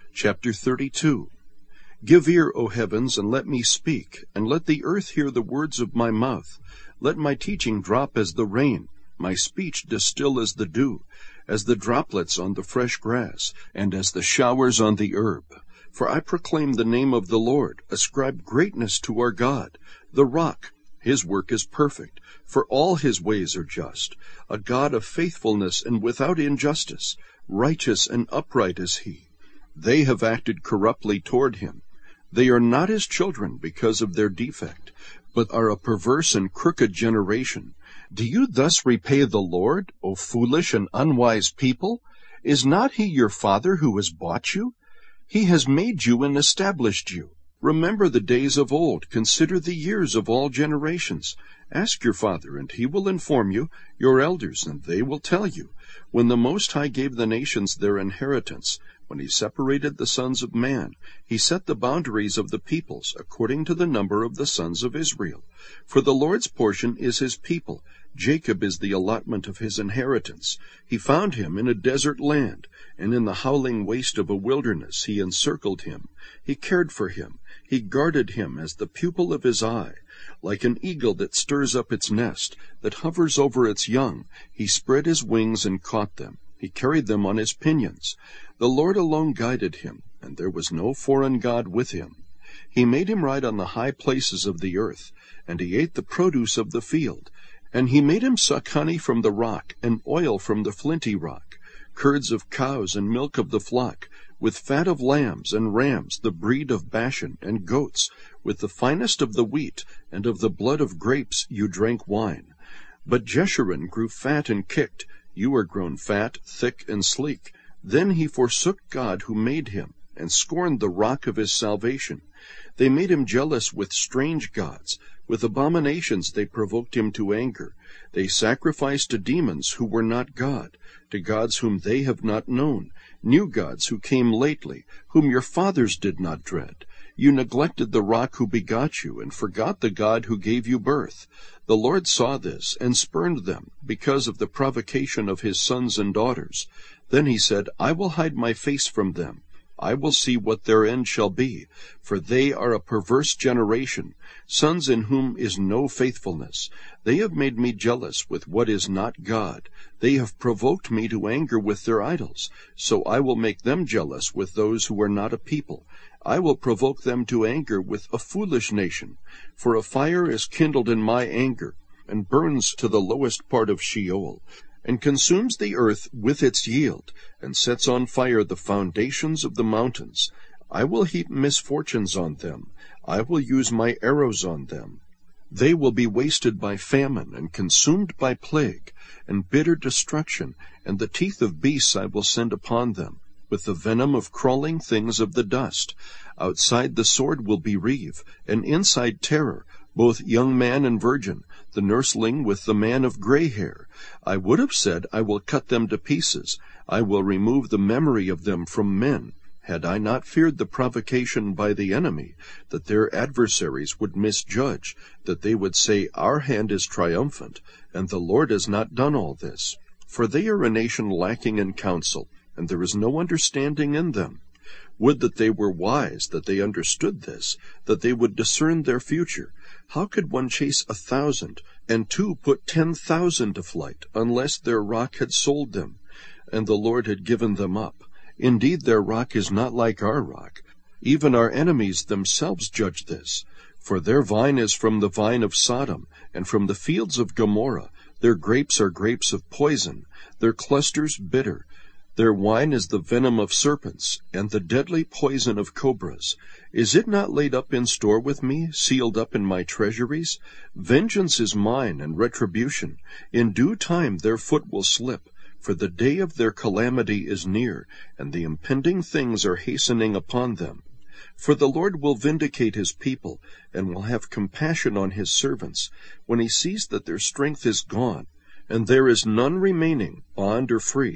Chapter 32. Give ear, O heavens, and let me speak, and let the earth hear the words of my mouth. Let my teaching drop as the rain, my speech distill as the dew, as the droplets on the fresh grass, and as the showers on the herb. For I proclaim the name of the Lord, ascribe greatness to our God, the rock. His work is perfect, for all his ways are just, a God of faithfulness and without injustice. Righteous and upright is he. They have acted corruptly toward him. They are not his children because of their defect, but are a perverse and crooked generation. Do you thus repay the Lord, O foolish and unwise people? Is not he your father who has bought you? He has made you and established you. Remember the days of old, consider the years of all generations. Ask your father, and he will inform you, your elders, and they will tell you. When the Most High gave the nations their inheritance, when he separated the sons of man, he set the boundaries of the peoples according to the number of the sons of Israel. For the Lord's portion is his people, Jacob is the allotment of his inheritance. He found him in a desert land, and in the howling waste of a wilderness he encircled him. He cared for him, he guarded him as the pupil of his eye. Like an eagle that stirs up its nest, that hovers over its young, he spread his wings and caught them. He carried them on his pinions. The Lord alone guided him, and there was no foreign god with him. He made him ride on the high places of the earth, and he ate the produce of the field. And he made him suck honey from the rock, and oil from the flinty rock, curds of cows and milk of the flock, with fat of lambs and rams, the breed of Bashan, and goats, with the finest of the wheat, and of the blood of grapes you drank wine. But Jeshurun grew fat and kicked. You are grown fat, thick, and sleek. Then he forsook God who made him, and scorned the rock of his salvation. They made him jealous with strange gods. With abominations they provoked him to anger. They sacrificed to demons who were not God, to gods whom they have not known, new gods who came lately, whom your fathers did not dread. You neglected the rock who begot you, and forgot the God who gave you birth. The Lord saw this, and spurned them, because of the provocation of his sons and daughters. Then he said, I will hide my face from them. I will see what their end shall be, for they are a perverse generation, sons in whom is no faithfulness. They have made me jealous with what is not God. They have provoked me to anger with their idols. So I will make them jealous with those who are not a people. I will provoke them to anger with a foolish nation. For a fire is kindled in my anger, and burns to the lowest part of Sheol, and consumes the earth with its yield, and sets on fire the foundations of the mountains. I will heap misfortunes on them. I will use my arrows on them. They will be wasted by famine, and consumed by plague, and bitter destruction, and the teeth of beasts I will send upon them, with the venom of crawling things of the dust. Outside the sword will be reeve, and inside terror, both young man and virgin, the nursling with the man of gray hair. I would have said, I will cut them to pieces. I will remove the memory of them from men, had I not feared the provocation by the enemy, that their adversaries would misjudge, that they would say, Our hand is triumphant, and the Lord has not done all this. For they are a nation lacking in counsel, and there is no understanding in them. Would that they were wise, that they understood this, that they would discern their future. How could one chase 1,000, and 2 put 10,000 to flight, unless their rock had sold them, and the Lord had given them up? Indeed, their rock is not like our rock. Even our enemies themselves judge this. For their vine is from the vine of Sodom, and from the fields of Gomorrah. Their grapes are grapes of poison, their clusters bitter. Their wine is the venom of serpents, and the deadly poison of cobras. Is it not laid up in store with me, sealed up in my treasuries? Vengeance is mine, and retribution. In due time their foot will slip, for the day of their calamity is near, and the impending things are hastening upon them. For the Lord will vindicate his people, and will have compassion on his servants, when he sees that their strength is gone, and there is none remaining, bond or free,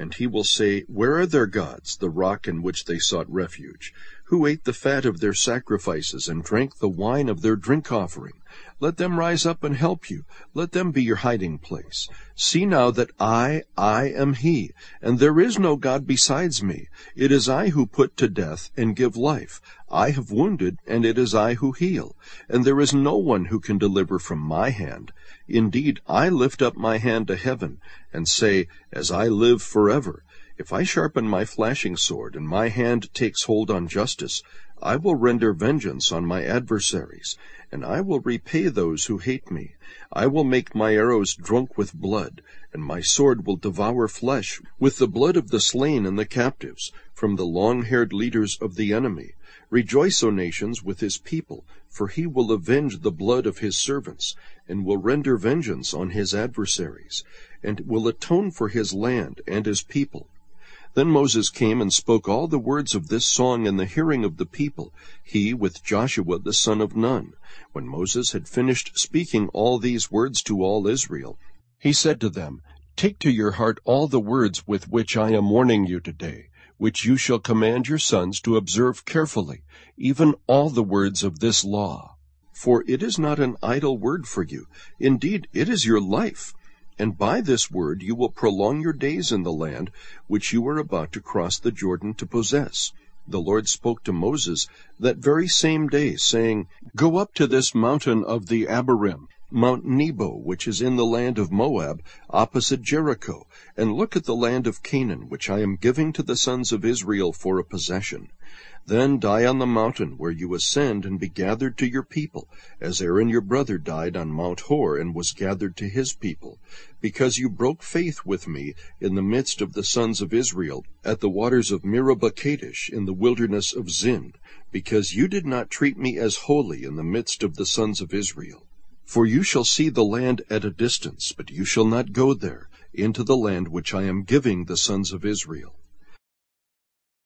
And he will say, Where are their gods, the rock in which they sought refuge? Who ate the fat of their sacrifices and drank the wine of their drink offering? Let them rise up and help you. Let them be your hiding place. See now that I am he, and there is no God besides me. It is I who put to death and give life. I have wounded, and it is I who heal. And there is no one who can deliver from my hand. Indeed, I lift up my hand to heaven, and say, As I live forever, if I sharpen my flashing sword, and my hand takes hold on justice, I will render vengeance on my adversaries, and I will repay those who hate me. I will make my arrows drunk with blood, and my sword will devour flesh, with the blood of the slain and the captives, from the long-haired leaders of the enemy. Rejoice, O nations, with his people, for he will avenge the blood of his servants, and will render vengeance on his adversaries, and will atone for his land and his people. Then Moses came and spoke all the words of this song in the hearing of the people, he with Joshua the son of Nun. When Moses had finished speaking all these words to all Israel, he said to them, Take to your heart all the words with which I am warning you today, which you shall command your sons to observe carefully, even all the words of this law. For it is not an idle word for you. Indeed, it is your life. And by this word you will prolong your days in the land which you are about to cross the Jordan to possess. The Lord spoke to Moses that very same day, saying, Go up to this mountain of the Abarim, Mount Nebo, which is in the land of Moab, opposite Jericho, and look at the land of Canaan, which I am giving to the sons of Israel for a possession. Then die on the mountain where you ascend and be gathered to your people, as Aaron your brother died on Mount Hor and was gathered to his people, because you broke faith with me in the midst of the sons of Israel at the waters of Meribah Kadesh in the wilderness of Zin, because you did not treat me as holy in the midst of the sons of Israel. For you shall see the land at a distance, but you shall not go there, into the land which I am giving the sons of Israel.